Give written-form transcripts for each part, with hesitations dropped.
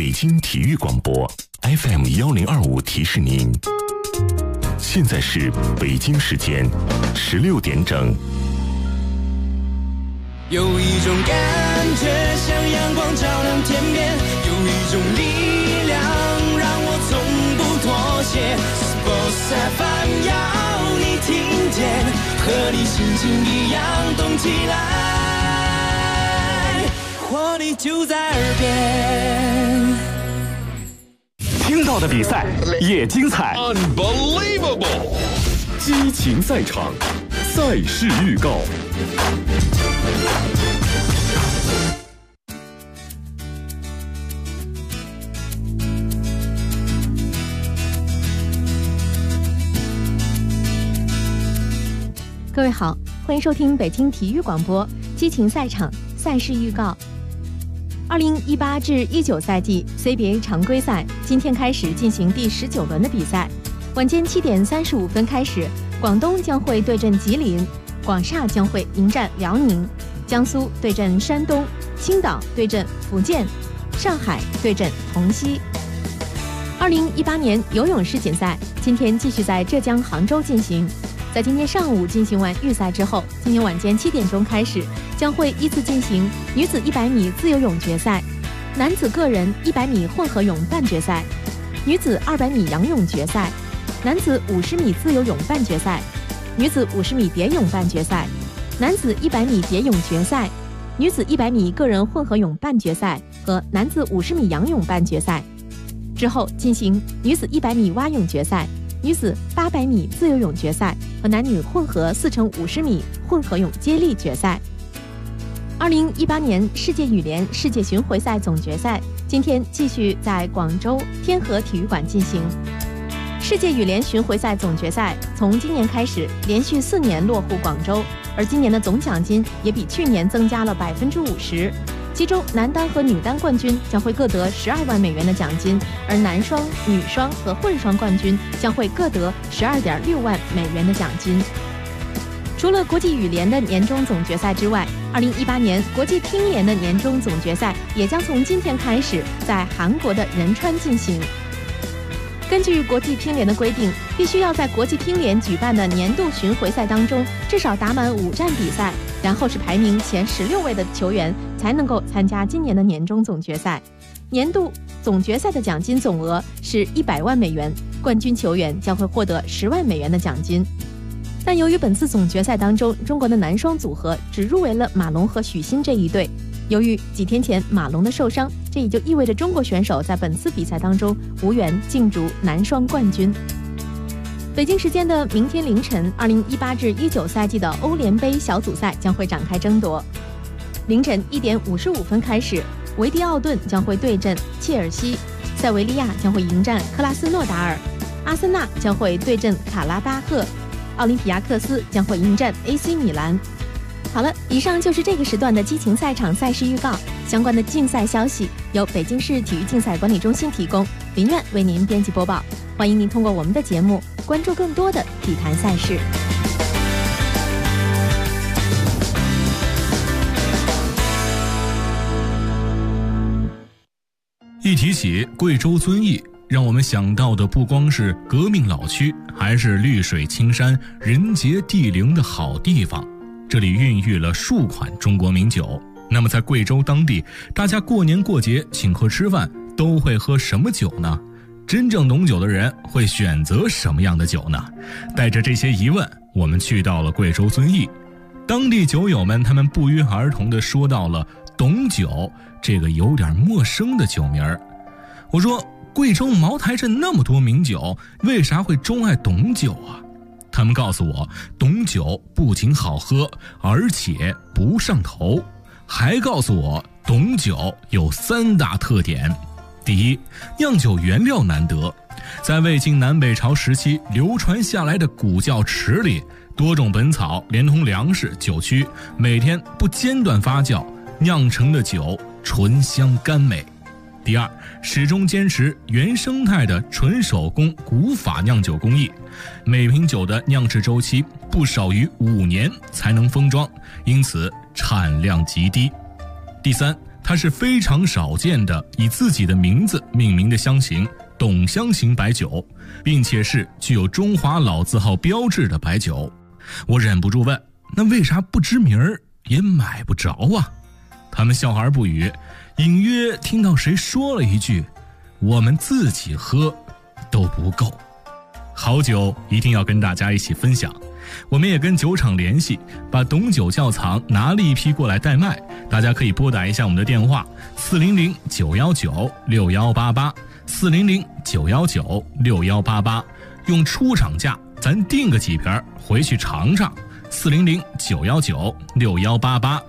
北京体育广播 FM1025提示您，现在是北京时间16点整。 有一种感觉像阳光照亮天边，有一种力量让我从不妥协。Sports FM 要你听见，和你心情一样动起来，活力就在耳边。 听到的比赛也精彩 Unbelievable 激情赛场，赛事预告。 各位好，欢迎收听北京体育广播激情赛场赛事预告。2018至19赛季 CBA 常规赛今天开始进行第19轮的比赛，晚间7点35分开始，广东将会对阵吉林，广厦将会迎战辽宁，江苏对阵山东，青岛对阵福建，上海对阵同曦。2018年游泳世锦赛今天继续在浙江杭州进行。在今天上午进行完预赛之后，今天晚间7点钟开始，将会依次进行女子100米自由泳决赛、男子个人100米混合泳半决赛、女子200米仰泳决赛、男子50米自由泳半决赛、女子50米蝶泳半决赛、男子100米蝶泳决赛、女子100米个人混合泳半决赛和男子50米仰泳半决赛。之后进行女子100米蛙泳决赛、女子800米自由泳决赛和男女混合4×50米混合泳接力决赛。2018年世界羽联世界巡回赛总决赛今天继续在广州天河体育馆进行。世界羽联巡回赛总决赛从今年开始连续4年落户广州，而今年的总奖金也比去年增加了50%。其中男单和女单冠军将会各得12万美元的奖金，而男双、女双和混双冠军将会各得12.6万美元的奖金。除了国际羽联的年终总决赛之外，2018年国际乒联的年终总决赛也将从今天开始在韩国的仁川进行。根据国际乒联的规定，必须要在国际乒联举办的年度巡回赛当中至少打满5站比赛，然后是排名前16位的球员才能够参加今年的年终总决赛。年度总决赛的奖金总额是100万美元，冠军球员将会获得10万美元的奖金。但由于本次总决赛当中中国的男双组合只入围了马龙和许昕这一对，由于几天前马龙的受伤，这也就意味着中国选手在本次比赛当中无缘竞逐男双冠军。北京时间的明天凌晨，2018至19赛季的欧联杯小组赛将会展开争夺。凌晨1点55分开始，维迪奥顿将会对阵切尔西，塞维利亚将会迎战克拉斯诺达尔，阿森纳将会对阵卡拉巴赫，奥林匹亚克斯将会迎战 AC 米兰。好了，以上就是这个时段的激情赛场赛事预告。相关的竞赛消息由北京市体育竞赛管理中心提供，林苑为您编辑播报。欢迎您通过我们的节目关注更多的体坛赛事。 一提起贵州遵义，让我们想到的不光是革命老区，还是绿水青山、人杰地灵的好地方。这里孕育了数款中国名酒。那么在贵州当地，大家过年过节请客吃饭都会喝什么酒呢？真正懂酒的人会选择什么样的酒呢？带着这些疑问，我们去到了贵州遵义。当地酒友们他们不约而同地说到了董酒这个有点陌生的酒名儿。我说，贵州茅台镇那么多名酒，为啥会钟爱董酒啊？他们告诉我，董酒不仅好喝，而且不上头，还告诉我董酒有3大特点。第一，酿酒原料难得，在魏晋南北朝时期流传下来的古窖池里，多种本草连同粮食、酒曲，每天不间断发酵，酿成的酒醇香甘美。第二，始终坚持原生态的纯手工古法酿酒工艺，每瓶酒的酿制周期不少于5年才能封装，因此产量极低。第三， 它是非常少见的以自己的名字命名的香型董香型白酒，并且是具有中华老字号标志的白酒。我忍不住问，那为啥不知名儿也买不着啊？他们笑而不语，隐约听到谁说了一句，我们自己喝都不够。好酒一定要跟大家一起分享，我们也跟酒厂联系，把董酒窖藏拿了一批过来代卖，大家可以拨打一下我们的电话400-919-6188 400-919-6188，用出厂价咱订个几瓶回去尝尝。400-919-6188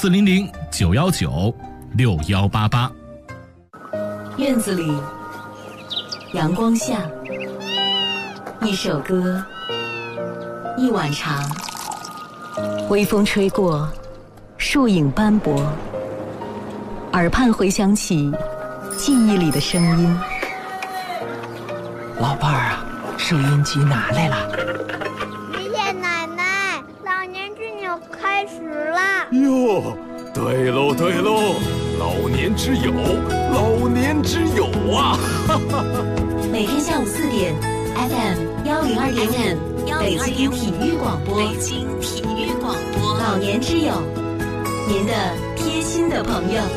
400-919-6188。 院子里，阳光下，一首歌，一碗茶，微风吹过，树影斑驳，耳畔回响起记忆里的声音。 老伴儿啊，收音机拿来了。 爷爷奶奶，老年之友开始啦！ 哟，对喽对喽，老年之友，老年之友啊！ 每天下午4点 ，FM 102.5，北京体育广播，北京体育广播，老年之友，您的贴心的朋友。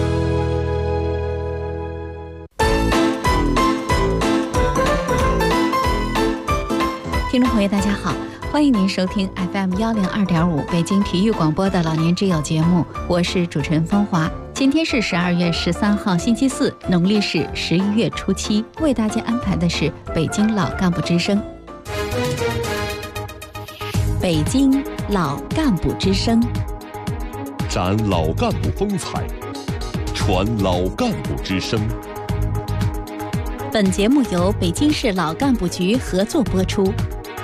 听众朋友大家好，欢迎您收听 FM 102.5北京体育广播的老年之友节目，我是主持人芳华。今天是12月13号星期四，农历是11月初7，为大家安排的是北京老干部之声。北京老干部之声， 展老干部风采，传老干部之声。 本节目由北京市老干部局合作播出。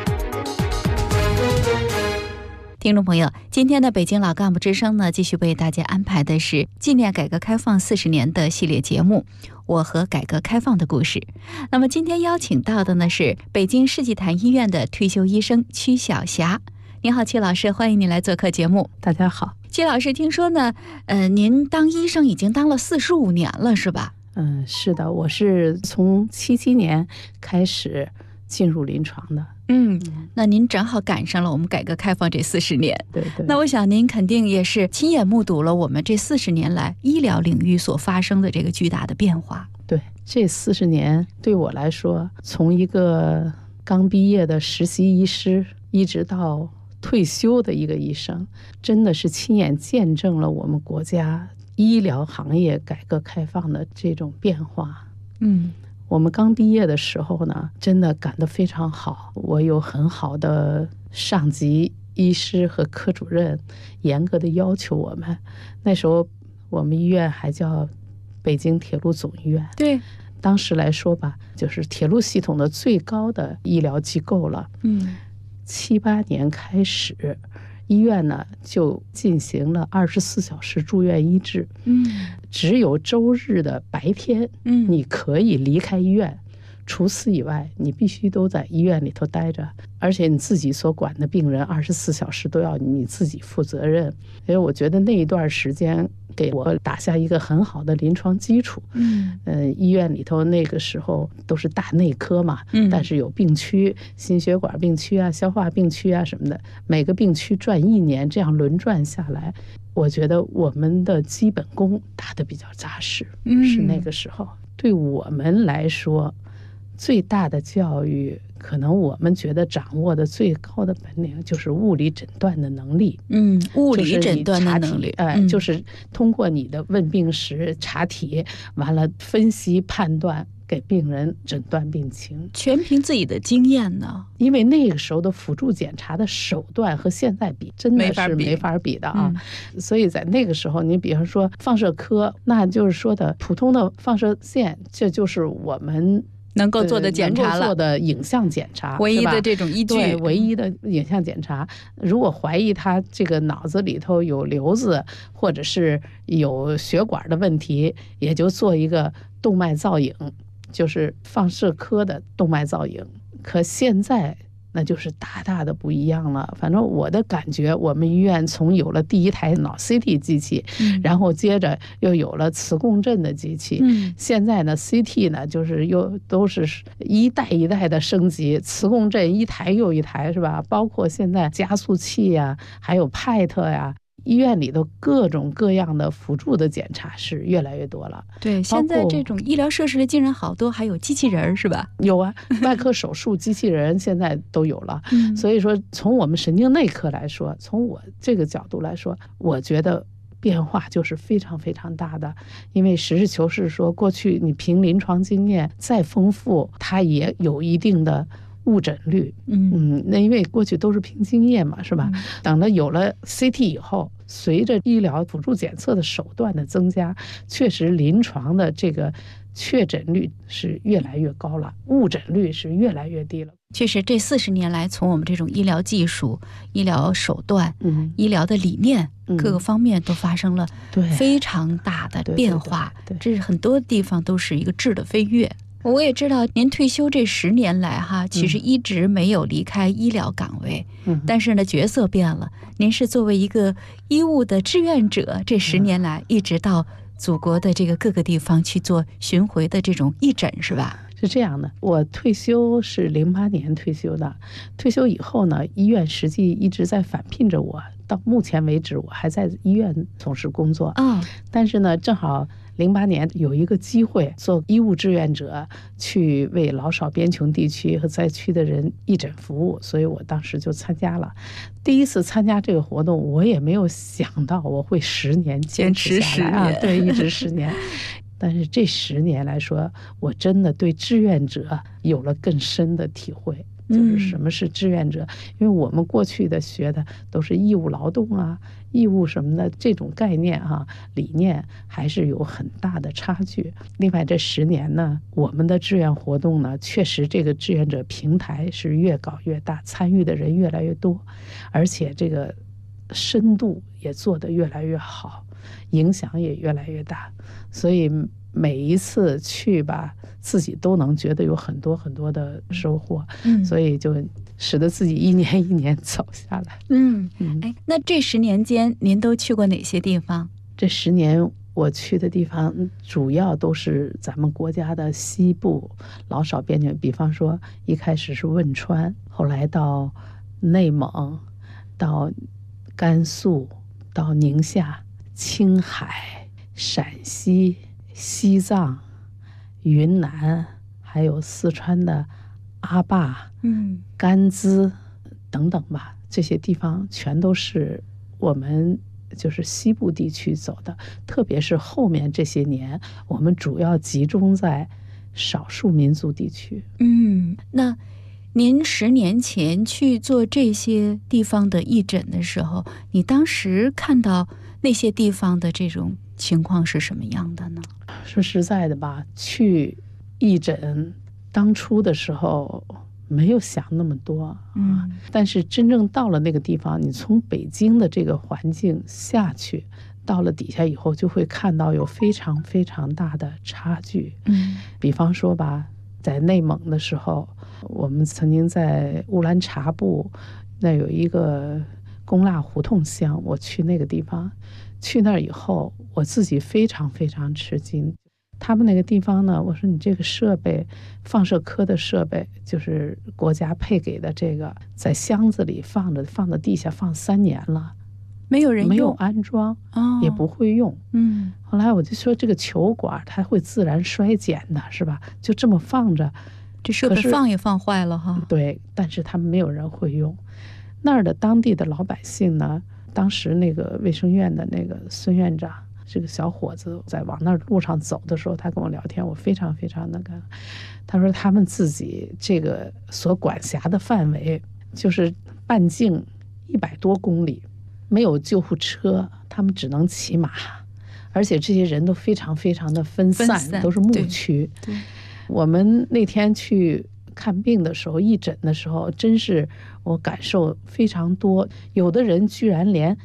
听众朋友，今天的北京老干部之声呢，继续为大家安排的是纪念改革开放40年的系列节目《我和改革开放的故事》。那么今天邀请到的呢是北京世纪坛医院的退休医生曲晓霞。你好，曲老师，欢迎你来做客节目。 大家好。 曲老师，听说呢，您当医生已经当了45年了，是吧？ 是的，我是从77年开始进入临床的。 那您正好赶上了我们改革开放这40年。 对。 那我想您肯定也是亲眼目睹了我们这40年来医疗领域所发生的这个巨大的变化。 对，这40年对我来说，从一个刚毕业的实习医师，一直到退休的一个医生，真的是亲眼见证了我们国家医疗行业改革开放的这种变化。我们刚毕业的时候呢，真的干得非常好，我有很好的上级医师和科主任严格的要求我们。那时候我们医院还叫北京铁路总医院， 对， 当时来说吧，就是铁路系统的最高的医疗机构了。7、8年开始，医院呢就进行了24小时住院医治。只有周日的白天，你可以离开医院，除此以外，你必须都在医院里头待着，而且你自己所管的病人24小时都要你自己负责任。所以我觉得那一段时间给我打下一个很好的临床基础。医院里头那个时候都是大内科嘛，但是有病区，心血管病区啊、消化病区啊什么的，每个病区转1年，这样轮转下来，我觉得我们的基本功打得比较扎实。是那个时候对我们来说最大的教育，可能我们觉得掌握的最高的本领就是物理诊断的能力。 物理诊断的能力， 就是通过你的问病史、查体，完了分析判断，给病人诊断病情， 全凭自己的经验呢。 因为那个时候的辅助检查的手段和现在比，真的是没法比的啊。所以在那个时候，你比方说放射科，那就是说的普通的放射线，这就是我们能够做的检查了， 能够做的影像检查， 唯一的这种依据， 对，唯一的影像检查。如果怀疑他这个脑子里头有瘤子，或者是有血管的问题，也就做一个动脉造影，就是放射科的动脉造影。可现在那就是大大的不一样了。反正我的感觉，我们医院从有了第一台脑 CT 机器，然后接着又有了磁共振的机器，现在呢 CT 呢就是又都是一代一代的升级，磁共振一台又一台，是吧？包括现在加速器呀，还有 PET 呀。医院里头各种各样的辅助的检查是越来越多了。 对，现在这种医疗设施里竟然好多还有机器人，是吧？ 有啊，外科手术机器人现在都有了。所以说从我们神经内科来说，从我这个角度来说，我觉得变化就是非常非常大的。因为实事求是说，过去你凭临床经验再丰富，它也有一定的误诊率。那因为过去都是凭经验嘛，是吧？等到有了 CT 以后，随着医疗辅助检测的手段的增加，确实临床的这个确诊率是越来越高了，误诊率是越来越低了。 确实，这40年来，从我们这种医疗技术、医疗手段、医疗的理念各个方面都发生了非常大的变化。这是很多地方都是一个质的飞跃。我也知道您退休这10年来哈，其实一直没有离开医疗岗位，但是呢角色变了，您是作为一个医务的志愿者，这10年来一直到祖国的这个各个地方去做巡回的这种义诊，是吧？ 是这样的，我退休是08年退休的，退休以后呢，医院实际一直在返聘着我，到目前为止我还在医院从事工作。但是呢，正好08年有一个机会做医务志愿者，去为老少边穷地区和灾区的人义诊服务，所以我当时就参加了。第一次参加这个活动，我也没有想到我会10年坚持下来啊，对，一直10年。但是这10年来说，我真的对志愿者有了更深的体会。就是什么是志愿者，因为我们过去的学的都是义务劳动啊，义务什么的这种概念啊，理念还是有很大的差距。另外这10年呢，我们的志愿活动呢，确实这个志愿者平台是越搞越大，参与的人越来越多，而且这个深度也做得越来越好，影响也越来越大。所以每一次去吧，自己都能觉得有很多很多的收获，所以就使得自己一年一年走下来。 那这10年间您都去过哪些地方？ 这10年我去的地方主要都是咱们国家的西部老少边境，比方说一开始是汶川，后来到内蒙，到甘肃，到宁夏、青海、陕西、西藏、云南，还有四川的阿坝、甘孜等等吧，这些地方全都是我们就是西部地区走的。特别是后面这些年，我们主要集中在少数民族地区。 那您10年前去做这些地方的义诊的时候，你当时看到那些地方的这种情况是什么样的呢？ 说实在的吧，去义诊当初的时候没有想那么多但是真正到了那个地方，你从北京的这个环境下去，到了底下以后，就会看到有非常非常大的差距。比方说吧，在内蒙的时候，我们曾经在乌兰察布那有一个公腊胡同乡，我去那个地方，去那儿以后，我自己非常非常吃惊。他们那个地方呢，我说你这个设备，放射科的设备，就是国家配给的这个，在箱子里放着，放到地下放3年了， 没有人用， 没有安装，也不会用。后来我就说这个球管它会自然衰减的，是吧？就这么放着， 这设备放也放坏了哈。 对，但是他们没有人会用。那儿的当地的老百姓呢，当时那个卫生院的那个孙院长，这个小伙子在往那儿路上走的时候，他跟我聊天，我非常非常的感。他说他们自己这个所管辖的范围就是半径100多公里，没有救护车，他们只能骑马，而且这些人都非常非常的分散，都是牧区。 对， 我们那天去看病的时候，义诊的时候，真是我感受非常多。有的人居然连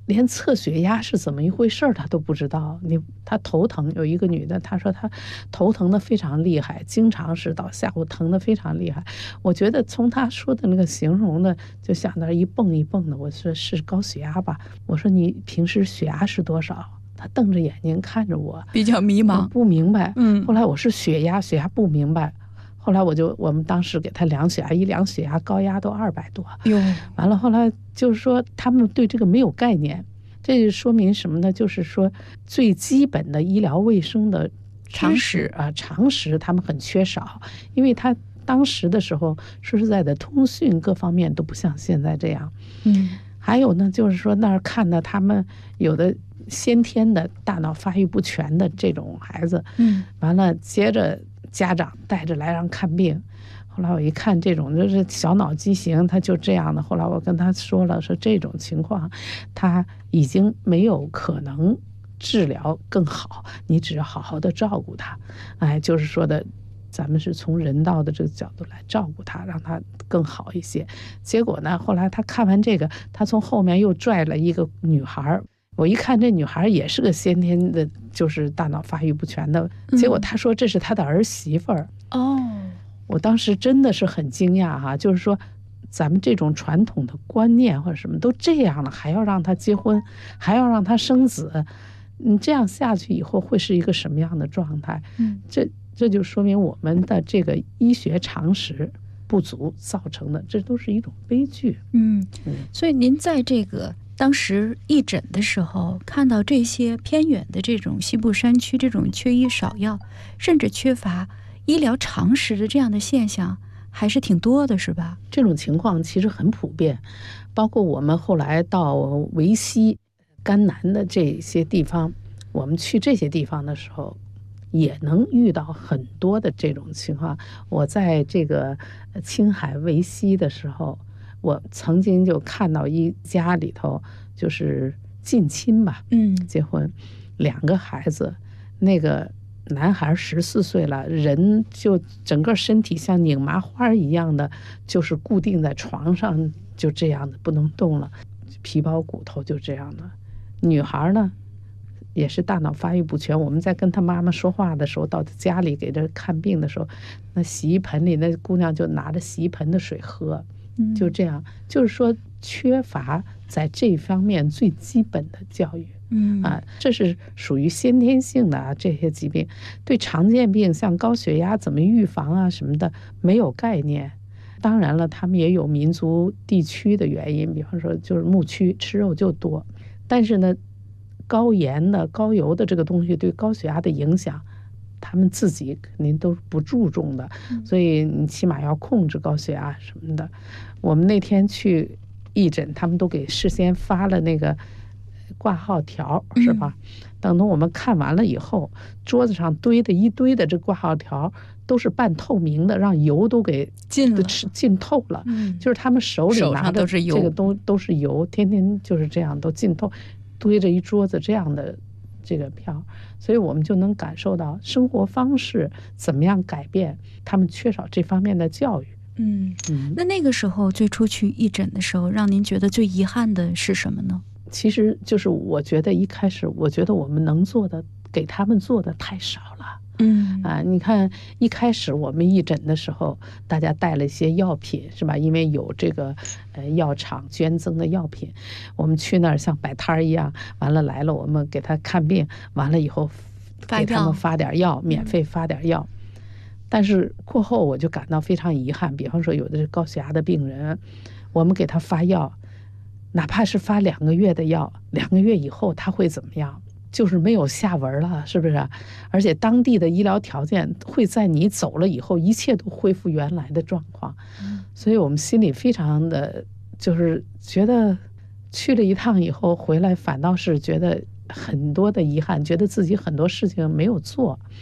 连测血压是怎么一回事他都不知道。他头疼，有一个女的，她说她头疼的非常厉害，经常是到下午疼的非常厉害。我觉得从她说的那个形容的，就想到一蹦一蹦的。我说是高血压吧？我说你平时血压是多少？她瞪着眼睛看着我， 比较迷茫， 不明白。后来我是血压不明白。后来我们当时给他量血压，一量血压高压都200多。完了后来就是说他们对这个没有概念，这就说明什么呢？就是说最基本的医疗卫生的常识他们很缺少，因为他当时的时候说实在的，通讯各方面都不像现在这样。还有呢，就是说那儿看到他们有的先天的大脑发育不全的这种孩子，完了接着家长带着来让看病。后来我一看这种就是小脑畸形，他就这样的。后来我跟他说了，说这种情况他已经没有可能治疗更好，你只要好好的照顾他。就是说的咱们是从人道的这个角度来照顾他，让他更好一些。结果呢，后来他看完这个，他从后面又拽了一个女孩，我一看这女孩也是个先天的就是大脑发育不全的，结果他说这是他的儿媳妇儿。我当时真的是很惊讶哈，就是说咱们这种传统的观念或者什么都这样了，还要让他结婚，还要让他生子，这样下去以后会是一个什么样的状态？这就说明我们的这个医学常识不足造成的，这都是一种悲剧。 所以您在这个当时义诊的时候，看到这些偏远的这种西部山区这种缺医少药，甚至缺乏医疗常识的这样的现象还是挺多的，是吧？ 这种情况其实很普遍，包括我们后来到维西、甘南的这些地方，我们去这些地方的时候也能遇到很多的这种情况。我在这个青海维西的时候，我曾经就看到一家里头就是近亲吧，结婚2个孩子，那个男孩14岁了，人就整个身体像拧麻花一样的，就是固定在床上，就这样的不能动了，皮包骨头就这样的。女孩呢也是大脑发育不全，我们在跟她妈妈说话的时候，到家里给她看病的时候，那洗衣盆里那姑娘就拿着洗衣盆的水喝，就这样，就是说缺乏在这方面最基本的教育。这是属于先天性的这些疾病，对常见病像高血压怎么预防什么的没有概念。当然了，他们也有民族地区的原因，比方说就是牧区吃肉就多，但是呢高盐的高油的这个东西对高血压的影响他们自己肯定都不注重的，所以你起码要控制高血压什么的。我们那天去义诊，他们都给事先发了那个挂号条，是吧？等到我们看完了以后，桌子上堆的一堆的这挂号条都是半透明的，让油都给浸透了。就是他们手里拿的这个都是油，天天就是这样都浸透，堆着一桌子这样的这个票，所以我们就能感受到生活方式怎么样改变，他们缺少这方面的教育。 那个时候最初去义诊的时候，让您觉得最遗憾的是什么呢？ 其实就是我觉得一开始我觉得我们能做的给他们做的太少了。你看一开始我们义诊的时候，大家带了一些药品，是吧？因为有这个药厂捐赠的药品，我们去那儿像摆摊一样，完了来了我们给他看病，完了以后给他们发点药，免费发点药。但是过后我就感到非常遗憾，比方说有的是高血压的病人，我们给他发药，哪怕是发2个月的药，2个月以后他会怎么样？就是没有下文了，是不是？而且当地的医疗条件会在你走了以后，一切都恢复原来的状况。所以我们心里非常的就是觉得去了一趟以后回来，反倒是觉得很多的遗憾，觉得自己很多事情没有做。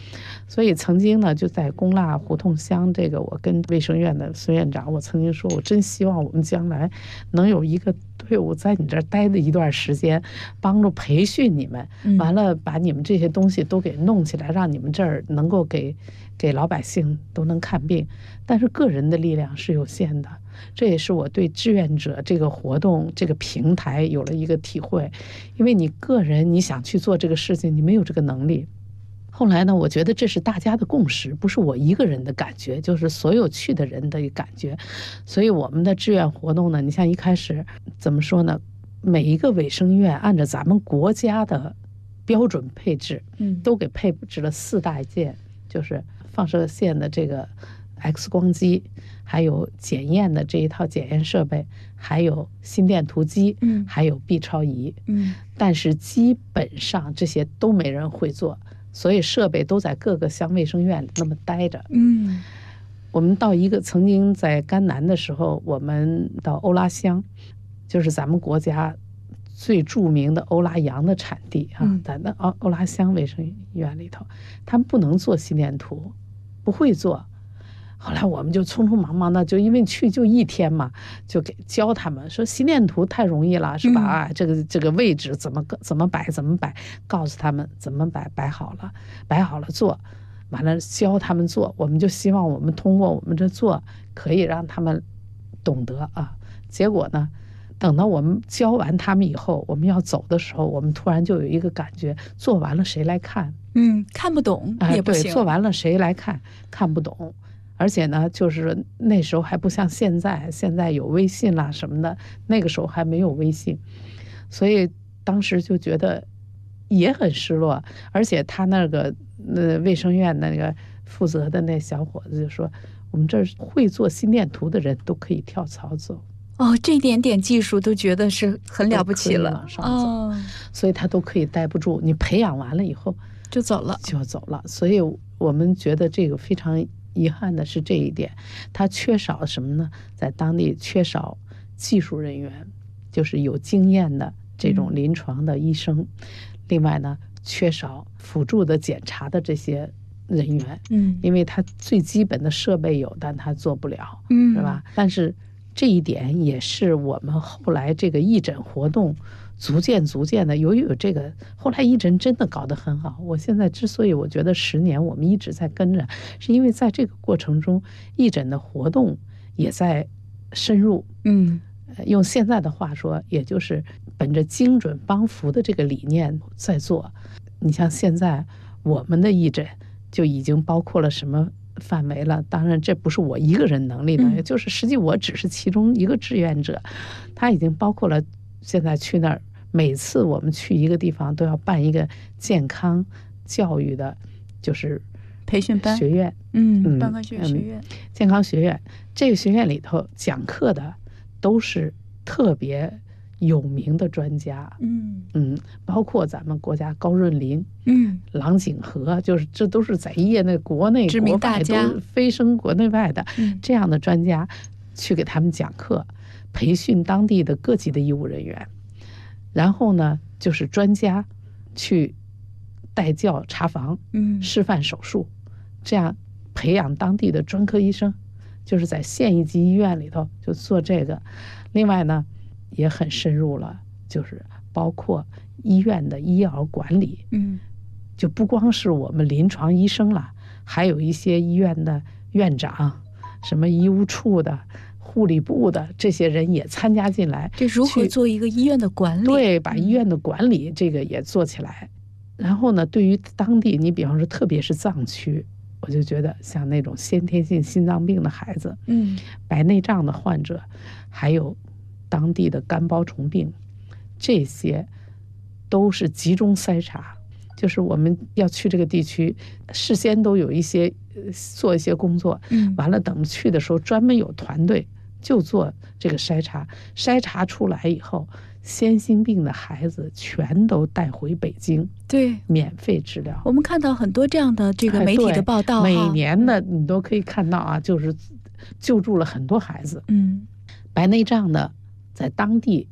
所以曾经呢，就在龚腊胡同乡这个，我跟卫生院的孙院长，我曾经说，我真希望我们将来能有一个队伍在你这儿待的一段时间，帮助培训你们，完了把你们这些东西都给弄起来，让你们这儿能够给老百姓都能看病。但是个人的力量是有限的，这也是我对志愿者这个活动这个平台有了一个体会。因为你个人你想去做这个事情，你没有这个能力。后来呢，我觉得这是大家的共识，不是我一个人的感觉，就是所有去的人的感觉。所以我们的志愿活动呢，你像一开始怎么说呢，每一个卫生院按照咱们国家的标准配置，都给配置了4大件，就是放射线的这个 X 光机，还有检验的这一套检验设备，还有心电图机，还有 B 超仪，但是基本上这些都没人会做，所以设备都在各个乡卫生院里那么待着。我们到一个曾经在甘南的时候，我们到欧拉乡，就是咱们国家最著名的欧拉羊的产地啊，在那欧拉乡卫生院里头，他们不能做心电图，不会做。后来我们就匆匆忙忙的，就因为去就1天嘛，就给教他们说心电图太容易了，是吧？这个位置怎么摆，告诉他们怎么摆好了做，完了教他们做。我们就希望我们通过我们这做，可以让他们懂得啊。结果呢，等到我们教完他们以后，我们要走的时候，我们突然就有一个感觉，做完了谁来看？ 看不懂也不行。 对，做完了谁来看？看不懂。而且呢，就是那时候还不像现在有微信啦什么的，那个时候还没有微信，所以当时就觉得也很失落。而且他那个卫生院那个负责的那小伙子就说，我们这儿会做心电图的人都可以跳槽走。 这点点技术都觉得是很了不起了， 所以他都可以待不住，你培养完了以后就走了。 所以我们觉得这个非常遗憾的是这一点，它缺少什么呢？在当地缺少技术人员，就是有经验的这种临床的医生。另外呢，缺少辅助的检查的这些人员。因为他最基本的设备有，但他做不了，是吧？但是这一点也是我们后来这个义诊活动逐渐的，由于有这个，后来义诊真的搞得很好。我现在之所以我觉得10年我们一直在跟着，是因为在这个过程中，义诊的活动也在深入。用现在的话说，也就是本着精准帮扶的这个理念在做。你像现在我们的义诊就已经包括了什么范围了？当然这不是我一个人能力的，也就是实际我只是其中一个志愿者，他已经包括了。现在去那儿，每次我们去一个地方都要办一个健康教育的，就是培训班学院， 办个学院， 健康学院。这个学院里头讲课的都是特别有名的专家，包括咱们国家高润林，郎景和，就是这都是在业内国内知名大家， 都飞升国内外的这样的专家，去给他们讲课。培训当地的各级的医务人员，然后呢，就是专家去带教查房，示范手术，这样培养当地的专科医生，就是在县一级医院里头就做这个。另外呢，也很深入了，就是包括医院的医疗管理，就不光是我们临床医生了，还有一些医院的院长，什么医务处的。护理部的这些人也参加进来， 这如何做一个医院的管理？ 对，把医院的管理这个也做起来。然后呢，对于当地，你比方说，特别是藏区，我就觉得像那种先天性心脏病的孩子，白内障的患者，还有当地的肝包虫病，这些都是集中筛查。就是我们要去这个地区，事先都有一些做一些工作，完了等去的时候，专门有团队。就做这个筛查出来以后，先心病的孩子全都带回北京， 对， 免费治疗。 我们看到很多这样的这个媒体的报道， 每年的你都可以看到啊，就是救助了很多孩子。 嗯， 白内障的在当地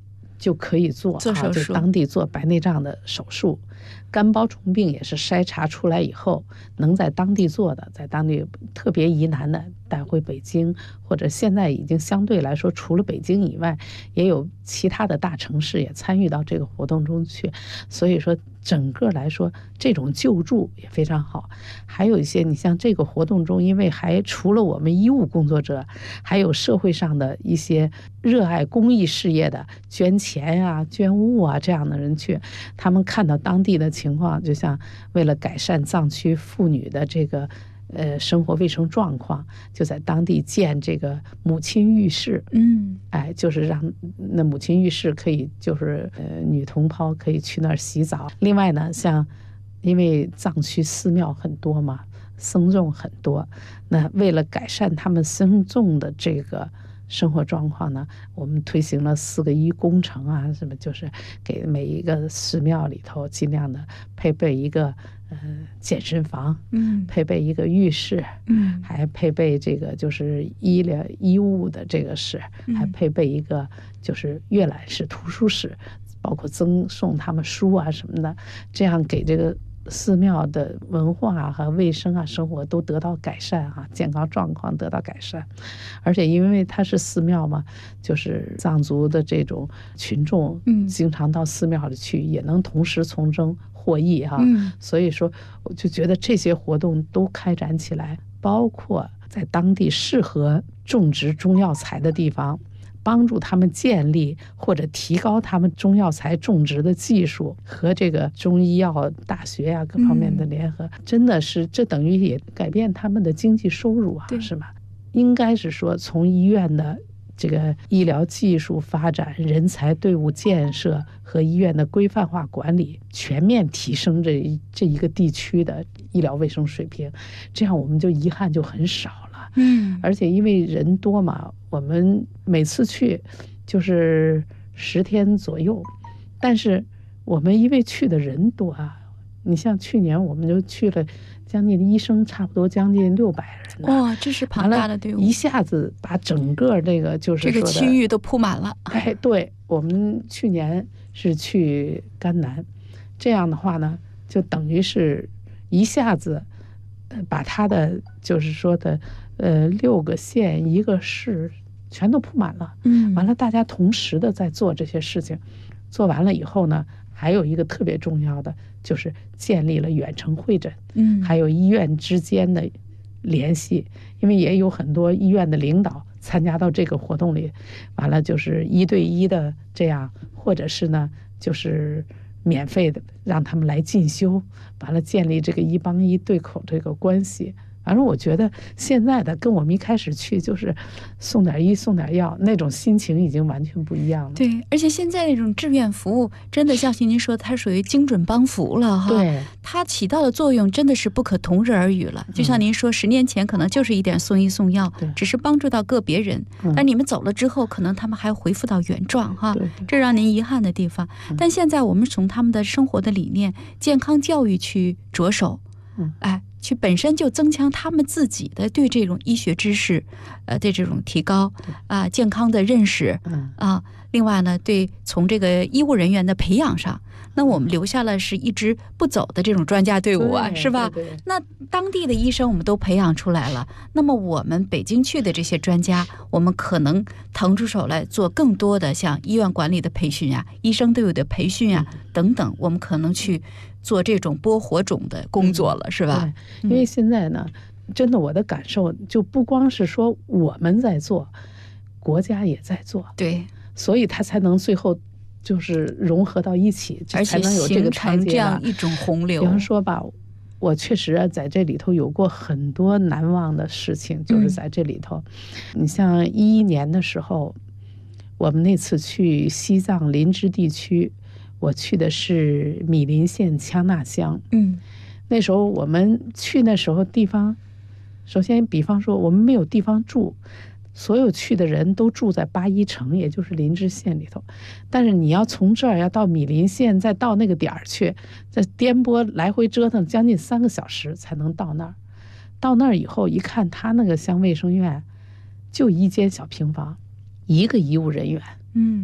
就可以做手术， 就当地做白内障的手术。肝包虫病也是筛查出来以后能在当地做的，在当地特别疑难的带回北京，或者现在已经相对来说除了北京以外也有其他的大城市也参与到这个活动中去，所以说整个来说这种救助也非常好。还有一些你像这个活动中，因为还除了我们医务工作者，还有社会上的一些热爱公益事业的捐钱啊捐物啊这样的人去，他们看到当地的情况，就像为了改善藏区妇女的这个生活卫生状况，就在当地建这个母亲浴室，就是让那母亲浴室可以就是女同胞可以去那儿洗澡。另外呢，像因为藏区寺庙很多嘛，僧众很多，那为了改善他们僧众的这个生活状况呢，我们推行了4个1工程啊，什么就是给每一个寺庙里头尽量的配备一个健身房，配备一个浴室，还配备这个就是医务的这个室，还配备一个就是阅览室、图书室，包括赠送他们书啊什么的，这样给这个寺庙的文化和卫生啊生活都得到改善啊，健康状况得到改善。而且因为它是寺庙嘛，就是藏族的这种群众经常到寺庙里去，也能同时从中获益哈。所以说我就觉得这些活动都开展起来，包括在当地适合种植中药材的地方，帮助他们建立或者提高他们中药材种植的技术，和这个中医药大学呀各方面的联合，真的是这等于也改变他们的经济收入啊，是吧？应该是说从医院的这个医疗技术发展、人才队伍建设和医院的规范化管理，全面提升这一个地区的医疗卫生水平，这样我们就遗憾就很少了。而且因为人多嘛，我们每次去就是10天左右，但是我们因为去的人多啊，你像去年我们就去了将近医生差不多将近600人， 哇，这是庞大的队伍， 一下子把整个这个就是这个区域都铺满了。 对，我们去年是去甘南，这样的话呢，就等于是一下子把他的就是说的6个县1个市全都铺满了。完了大家同时的在做这些事情，做完了以后呢，还有一个特别重要的就是建立了远程会诊，还有医院之间的联系，因为也有很多医院的领导参加到这个活动里，完了就是1对1的这样，或者是呢就是免费的让他们来进修，完了建立这个1帮1对口这个关系。反正我觉得现在的跟我们一开始去就是送点医送点药那种心情已经完全不一样了。 对，而且现在那种志愿服务真的像您说，它属于精准帮扶了哈。 对， 它起到的作用真的是不可同日而语了。就像您说10年前可能就是一点送医送药，只是帮助到个别人，但你们走了之后可能他们还恢复到原状哈，这让您遗憾的地方。但现在我们从他们的生活的理念、健康教育去着手，去本身就增强他们自己的对这种医学知识，对这种提高健康的认识另外呢，对从这个医务人员的培养上，那我们留下了是一支不走的这种专家队伍啊，是吧？那当地的医生我们都培养出来了，那么我们北京去的这些专家，我们可能腾出手来做更多的像医院管理的培训啊、医生队伍的培训啊等等，我们可能去做这种播火种的工作了，是吧？ 因为现在呢，真的我的感受就不光是说我们在做，国家也在做， 对， 所以它才能最后就是融合到一起，才能有这个形成这样一种洪流。 比方说吧，我确实在这里头有过很多难忘的事情，就是在这里头。你像2011年的时候，我们那次去西藏林芝地区，我去的是米林县羌纳乡。那时候我们去那时候地方，首先比方说我们没有地方住，所有去的人都住在八一城，也就是林芝县里头。但是你要从这儿要到米林县，再到那个点儿去，再颠簸来回折腾将近3个小时才能到那儿。到那儿以后一看，他那个乡卫生院就1间小平房，1个医务人员。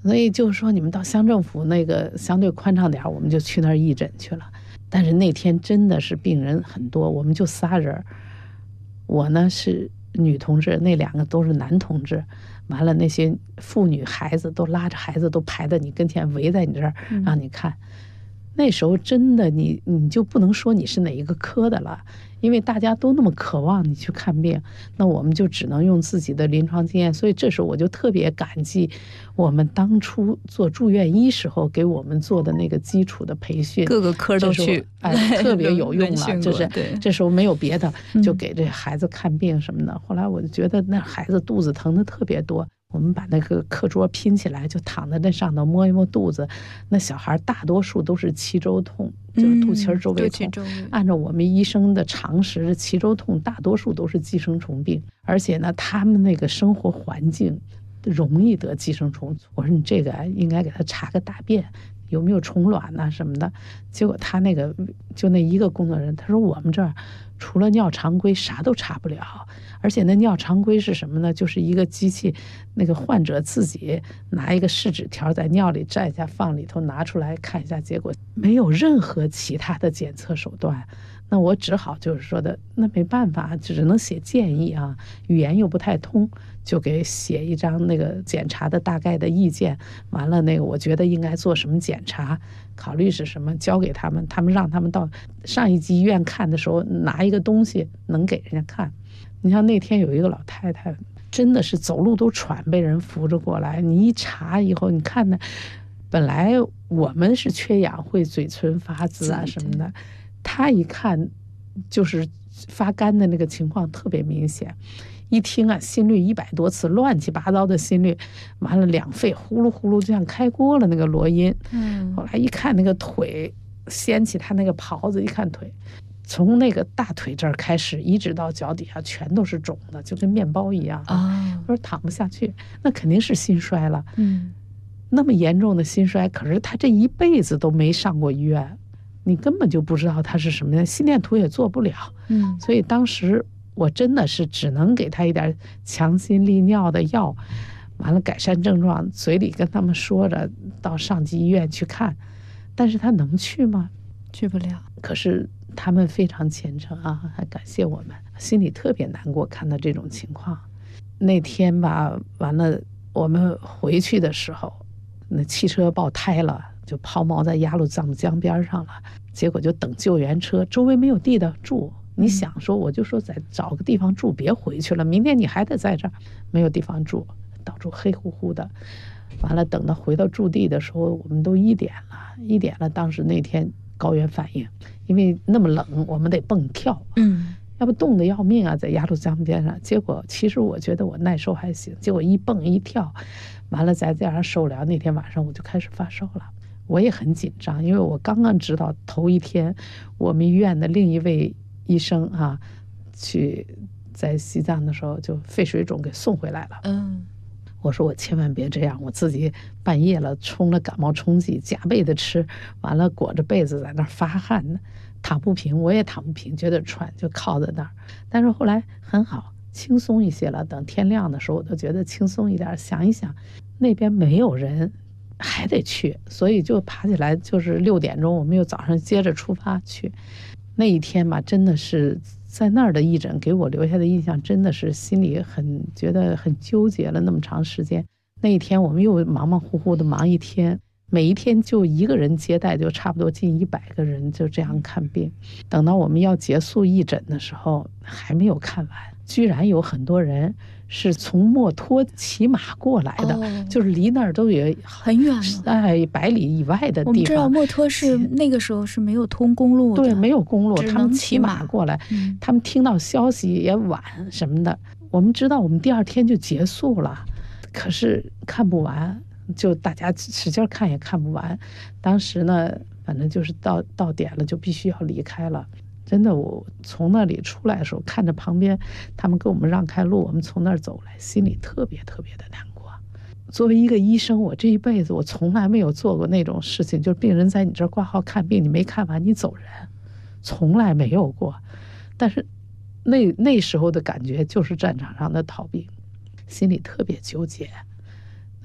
所以就是说你们到乡政府那个相对宽敞点，我们就去那儿义诊去了。但是那天真的是病人很多，我们就仨人，我呢是女同志，那2个都是男同志，完了那些妇女孩子都拉着孩子都排在你跟前，围在你这儿让你看。那时候真的你就不能说你是哪一个科的了，因为大家都那么渴望你去看病，那我们就只能用自己的临床经验。所以这时候我就特别感激我们当初做住院医时候给我们做的那个基础的培训， 各个科都去， 特别有用了。这时候没有别的，就给这孩子看病什么的。后来我就觉得那孩子肚子疼的特别多，我们把那个课桌拼起来，就躺在那上头摸一摸肚子。那小孩大多数都是脐周痛，就是肚脐周围痛。按照我们医生的常识，脐周痛大多数都是寄生虫病，而且呢，他们那个生活环境容易得寄生虫。我说你这个应该给他查个大便，有没有虫卵呐什么的。结果他那个就那一个工作人员，他说我们这儿除了尿常规啥都查不了，而且那尿常规是什么呢？就是一个机器，那个患者自己拿一个试纸条在尿里蘸一下，放里头拿出来看一下结果，没有任何其他的检测手段。那我只好就是说的，那没办法，只能写建议啊，语言又不太通，就给写一张那个检查的大概的意见。完了那个我觉得应该做什么检查，考虑是什么，交给他们，他们让他们到上一级医院看的时候拿一个东西能给人家看。你像那天有一个老太太，真的是走路都喘，被人扶着过来。你一查以后，你看呢，本来我们是缺氧会嘴唇发紫啊什么的，她一看就是发干的那个情况特别明显。一听啊，心率100多次，乱七八糟的心率，完了2肺呼噜呼噜就像开锅了那个锣音。后来一看那个腿，掀起他那个袍子，一看腿，从那个大腿这儿开始一直到脚底下全都是肿的，就跟面包一样。我说躺不下去，那肯定是心衰了。那么严重的心衰，可是他这一辈子都没上过医院，你根本就不知道他是什么样，心电图也做不了。所以当时我真的是只能给他一点强心利尿的药，完了改善症状，嘴里跟他们说着到上级医院去看。但是他能去吗？ 去不了。 可是他们非常虔诚啊，还感谢我们，心里特别难过，看到这种情况。那天吧，完了我们回去的时候，那汽车爆胎了，就抛锚在鸭绿藏江边上了。结果就等救援车，周围没有地的住。你想说，我就说再找个地方住，别回去了，明天你还得在这儿，没有地方住，到处黑乎乎的。完了，等到回到驻地的时候，我们都1点了。当时那天高原反应，因为那么冷，我们得蹦跳，要不冻得要命啊，在鸭绿江边上。结果其实我觉得我耐受还行，结果一蹦一跳，完了再加上受疗，那天晚上我就开始发烧了。我也很紧张，因为我刚刚知道头一天我们医院的另一位医生啊，去在西藏的时候就肺水肿给送回来了。我说我千万别这样，我自己半夜了冲了感冒冲剂，加倍的吃，完了裹着被子在那儿发汗呢，躺不平，我也躺不平，觉得喘，就靠在那儿。但是后来很好，轻松一些了。等天亮的时候，我都觉得轻松一点。想一想，那边没有人，还得去，所以就爬起来，就是6点钟，我们又早上接着出发去。那一天吧，真的是在那儿的义诊给我留下的印象，真的是心里觉得很纠结了那么长时间。那一天我们又忙忙乎乎的忙一天，每一天就1个人接待，就差不多近100个人，就这样看病。等到我们要结束义诊的时候，还没有看完，居然有很多人是从墨脱骑马过来的，就是离那儿都有很远了 ，100里以外的地方。 我们知道墨脱是那个时候是没有通公路的， 对，没有公路，他们骑马过来，他们听到消息也晚什么的。我们知道我们第2天就结束了，可是看不完，就大家使劲看也看不完。当时呢，反正就是到点了，就必须要离开了。真的，我从那里出来的时候，看着旁边他们给我们让开路，我们从那儿走来，心里特别特别的难过。作为一个医生，我这一辈子我从来没有做过那种事情，就是病人在你这儿挂号看病，你没看完你走人，从来没有过。但是那时候的感觉就是战场上的逃兵，心里特别纠结。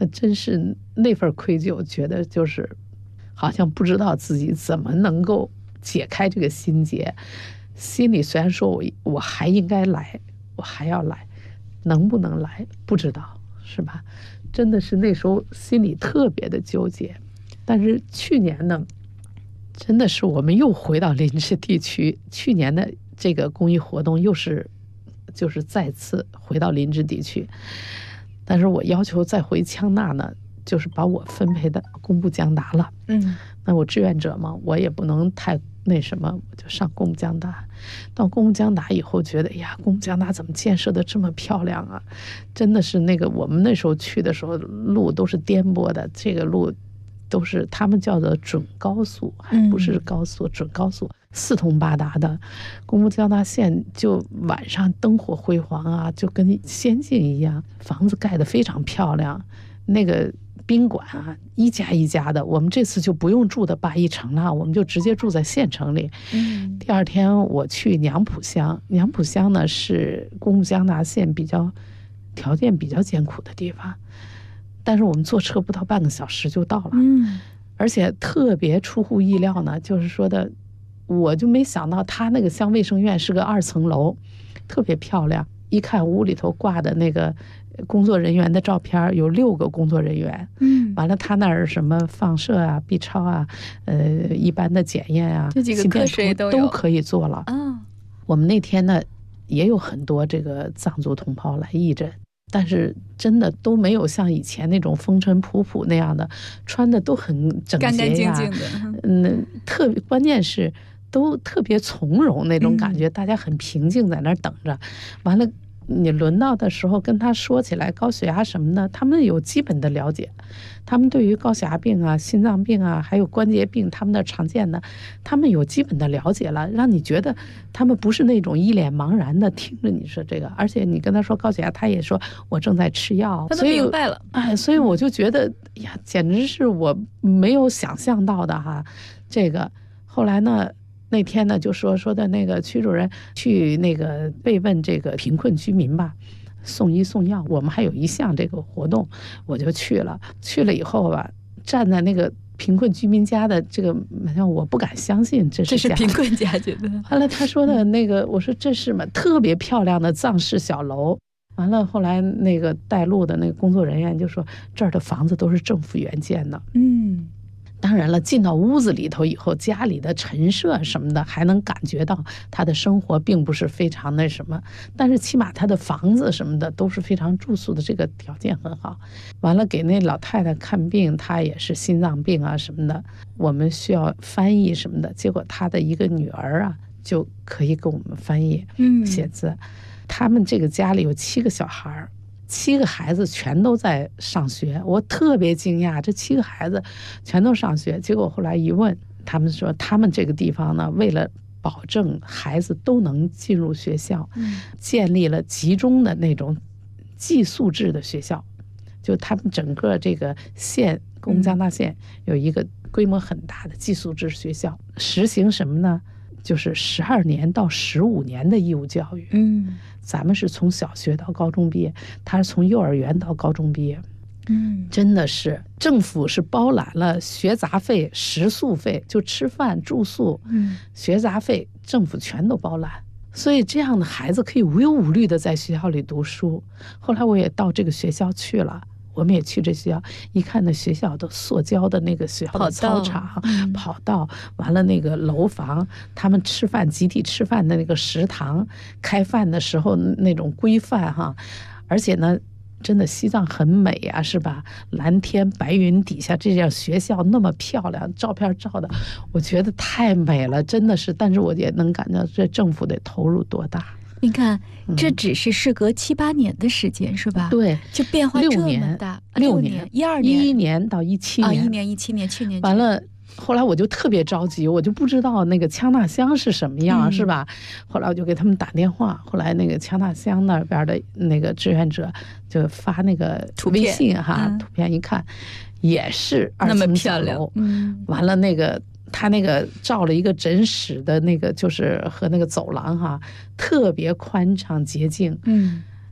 那真是那份愧疚，觉得就是好像不知道自己怎么能够解开这个心结。心里虽然说我还应该来，我还要来，能不能来不知道，是吧？真的是那时候心里特别的纠结。但是去年呢，真的是我们又回到林芝地区，去年的这个公益活动就是再次回到林芝地区。但是我要求再回羌纳呢，就是把我分配的工部江达了。那我志愿者嘛，我也不能太那什么，我就上工部江达。到工部江达以后，觉得哎呀，工部江达怎么建设的这么漂亮啊！真的是那个我们那时候去的时候，路都是颠簸的，这个路都是他们叫做准高速，还不是高速，准高速，四通八达的。工部江达县就晚上灯火辉煌啊，就跟仙境一样，房子盖得非常漂亮。那个宾馆啊，一家一家的。我们这次就不用住的八一城了，我们就直接住在县城里。第二天我去娘埔乡，娘埔乡呢是工部江达县条件比较艰苦的地方，但是我们坐车不到半个小时就到了。而且特别出乎意料呢，就是说的，我就没想到他那个乡卫生院是个2层楼，特别漂亮。一看屋里头挂的那个工作人员的照片，有6个工作人员。完了他那儿什么放射啊、B 超啊、一般的检验啊， 这几个科室都可以做了。我们那天呢也有很多这个藏族同胞来义诊，但是真的都没有像以前那种风尘仆仆那样的，穿的都很整洁呀，干干净净的。关键是都特别从容那种感觉，大家很平静在那儿等着。完了你轮到的时候跟他说起来高血压什么的，他们有基本的了解，他们对于高血压病啊、心脏病啊还有关节病他们的常见的，他们有基本的了解了，让你觉得他们不是那种一脸茫然的听着你说这个。而且你跟他说高血压，他也说我正在吃药， 他都明白了。 所以我就觉得呀，简直是我没有想象到的哈。这个后来呢，那天呢就说的那个区主任去那个慰问这个贫困居民吧，送医送药。我们还有一项这个活动，我就去了。去了以后吧，站在那个贫困居民家的这个门上，我不敢相信这是贫困家，觉得。 完了他说的那个，我说这是嘛，特别漂亮的藏式小楼。完了后来那个带路的那个工作人员就说，这儿的房子都是政府援建的。当然了，进到屋子里头以后，家里的陈设什么的，还能感觉到他的生活并不是非常那什么，但是起码他的房子什么的都是非常住宿的，这个条件很好。完了给那老太太看病，她也是心脏病啊什么的，我们需要翻译什么的，结果她的一个女儿啊就可以给我们翻译写字。他们这个家里有7个小孩，7个孩子全都在上学，我特别惊讶，这7个孩子全都上学。结果后来一问，他们说他们这个地方呢，为了保证孩子都能进入学校，建立了集中的那种寄宿制的学校。就他们整个这个县，工部江达县有一个规模很大的寄宿制学校，实行什么呢？就是12年到15年的义务教育。咱们是从小学到高中毕业，他是从幼儿园到高中毕业。真的是政府是包揽了学杂费、食宿费，就吃饭住宿，学杂费政府全都包揽。所以这样的孩子可以无忧无虑的在学校里读书。后来我也到这个学校去了，我们也去这学校，一看那学校的塑胶的那个学校的操场、跑道，完了那个楼房，他们吃饭集体吃饭的那个食堂，开饭的时候那种规范哈。而且呢，真的西藏很美啊，是吧？蓝天白云底下这样学校那么漂亮，照片照的我觉得太美了，真的是。但是我也能感到这政府得投入多大。 你看，这只是事隔7、8年的时间，是吧？ 对， 就变化这么大。6年，12年 ，11年到17年 ，1年、17年，去年完了。后来我就特别着急，我就不知道那个羌纳乡是什么样，是吧？后来我就给他们打电话，后来那个羌纳乡那边的那个志愿者就发那个微信哈，图片一看，也是2层小楼。完了那个。他那个照了一个诊室的那个，就是和那个走廊哈，特别宽敞洁净。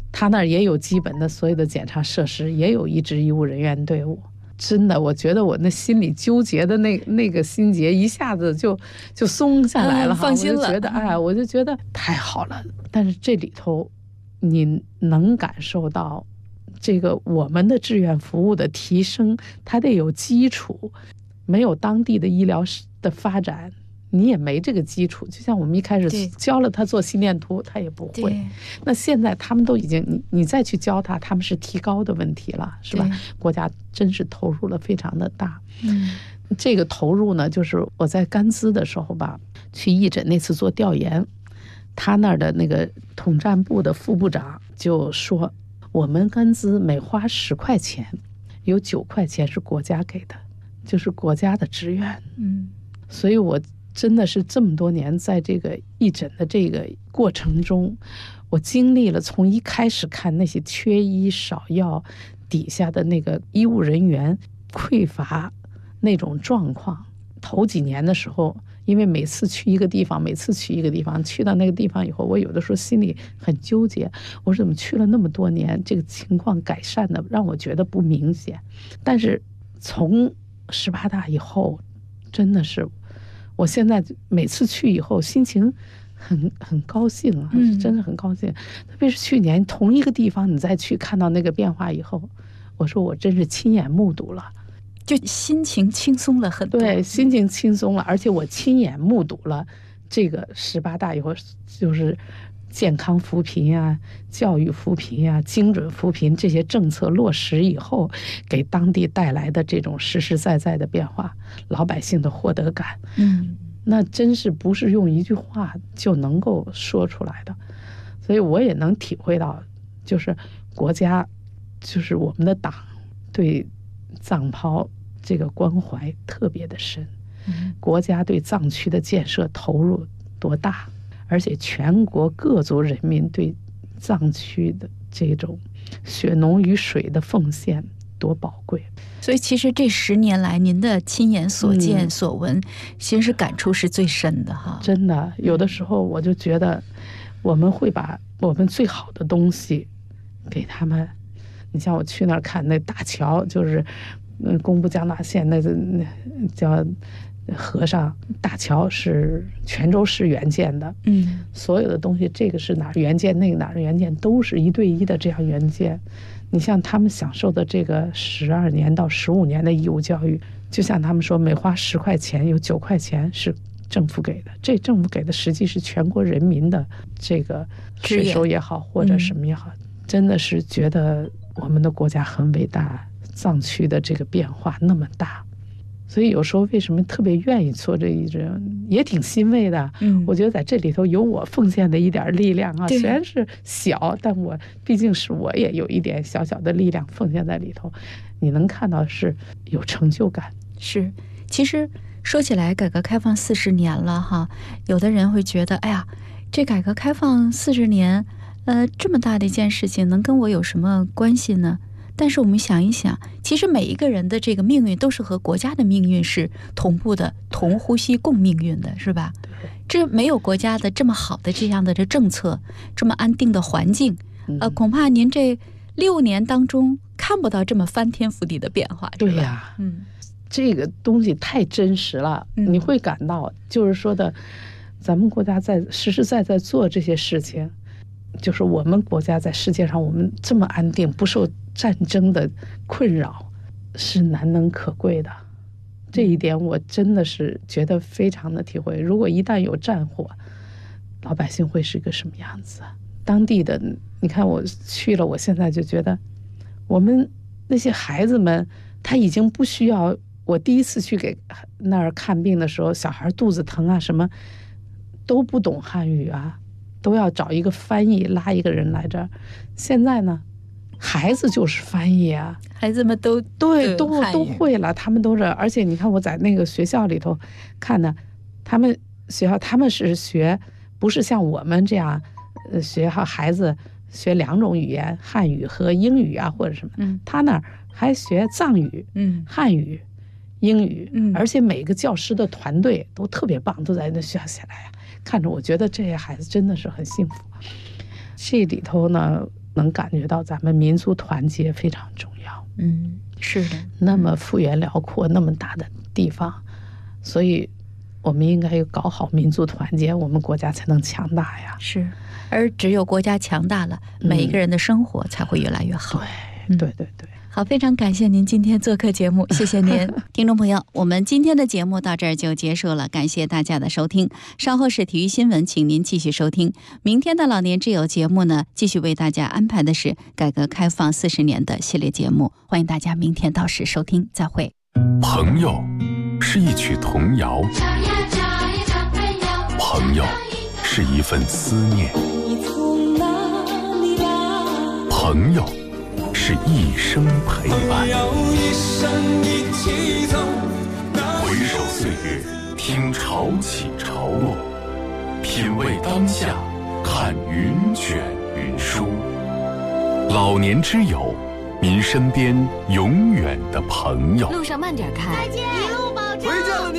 他那儿也有基本的所有的检查设施，也有一支医务人员队伍。真的，我觉得我那心里纠结的那个心结一下子就松下来了， 放心了。 我就觉得我就觉得太好了。但是这里头你能感受到这个我们的志愿服务的提升，它得有基础，没有当地的医疗的发展，你也没这个基础。就像我们一开始教了他做心电图，他也不会。那现在他们都已经，你再去教他们是提高的问题了，是吧？国家真是投入了非常的大。这个投入呢，就是我在甘孜的时候吧，去义诊那次做调研，他那儿的那个统战部的副部长就说，我们甘孜每花10块钱，有9块钱是国家给的，就是国家的支援。所以我真的是这么多年在这个义诊的这个过程中，我经历了从一开始看那些缺医少药底下的那个医务人员匮乏那种状况。头几年的时候，因为每次去一个地方，去到那个地方以后，我有的时候心里很纠结，我说怎么去了那么多年，这个情况改善的让我觉得不明显。但是从18大以后，真的是我现在每次去以后心情很高兴啊，真的很高兴。特别是去年同一个地方你再去看到那个变化以后，我说我真是亲眼目睹了， 就心情轻松了很多。 对，心情轻松了，而且我亲眼目睹了这个18大以后，就是健康扶贫啊、教育扶贫啊、精准扶贫这些政策落实以后，给当地带来的这种实实在在的变化，老百姓的获得感，那真是不是用一句话就能够说出来的。所以我也能体会到，就是国家，就是我们的党对藏胞这个关怀特别的深，国家对藏区的建设投入多大，而且全国各族人民对藏区的这种血浓于水的奉献多宝贵。 所以其实这10年来您的亲眼所见所闻，其实感触是最深的哈。 真的，有的时候我就觉得我们会把我们最好的东西给他们。你像我去那儿看那大桥，就是工部江纳县那叫河上大桥，是泉州市援建的。所有的东西，这个是哪儿援建，那个哪儿援建，都是1对1的这样援建。你像他们享受的这个12年到15年的义务教育，就像他们说，每花10块钱，有9块钱是政府给的。这政府给的实际是全国人民的这个税收也好，或者什么也好，真的是觉得我们的国家很伟大，藏区的这个变化那么大。所以有时候为什么特别愿意做这一阵，也挺欣慰的。我觉得在这里头有我奉献的一点力量啊，虽然是小，但我毕竟是我也有一点小小的力量奉献在里头，你能看到是有成就感。 是，其实说起来改革开放40年了哈，有的人会觉得，哎呀，这改革开放40年，这么大的一件事情能跟我有什么关系呢？但是我们想一想，其实每一个人的这个命运都是和国家的命运是同步的，同呼吸共命运的，是吧？这没有国家的这么好的这样的这政策，这么安定的环境，恐怕您这6年当中看不到这么翻天覆地的变化。 对呀，这个东西太真实了，你会感到就是说的，咱们国家在实实在在做这些事情，就是我们国家在世界上我们这么安定，不受战争的困扰，是难能可贵的。这一点我真的是觉得非常的体会。如果一旦有战火，老百姓会是一个什么样子？当地的，你看我去了，我现在就觉得我们那些孩子们，他已经不需要。我第一次去给那儿看病的时候，小孩肚子疼啊，什么都不懂汉语啊，都要找一个翻译，拉一个人来这儿。现在呢，孩子就是翻译啊， 孩子们都会了，他们都是。而且你看我在那个学校里头看的，他们学校他们是学，不是像我们这样，学校孩子学2种语言，汉语和英语啊或者什么，他那儿还学藏语、汉语、英语，而且每个教师的团队都特别棒，都在那学校来呀。看着我觉得这些孩子真的是很幸福。这里头呢， 能感觉到咱们民族团结非常重要。 是的， 那么幅员辽阔，那么大的地方，所以我们应该搞好民族团结，我们国家才能强大呀。 是，而只有国家强大了，每一个人的生活才会越来越好。 对。 好，非常感谢您今天做客节目，谢谢您。听众朋友，我们今天的节目到这儿就结束了，感谢大家的收听。稍后是体育新闻，请您继续收听。明天的老年之友节目呢，继续为大家安排的是改革开放40年的系列节目，欢迎大家明天到时收听，再会。 朋友是一曲童谣，朋友是一份思念，朋友是一生陪伴。回首岁月，听潮起潮落，品味当下，看云卷云舒。老年之友，您身边永远的朋友。 路上慢点开，再见，一路保重。回见了您。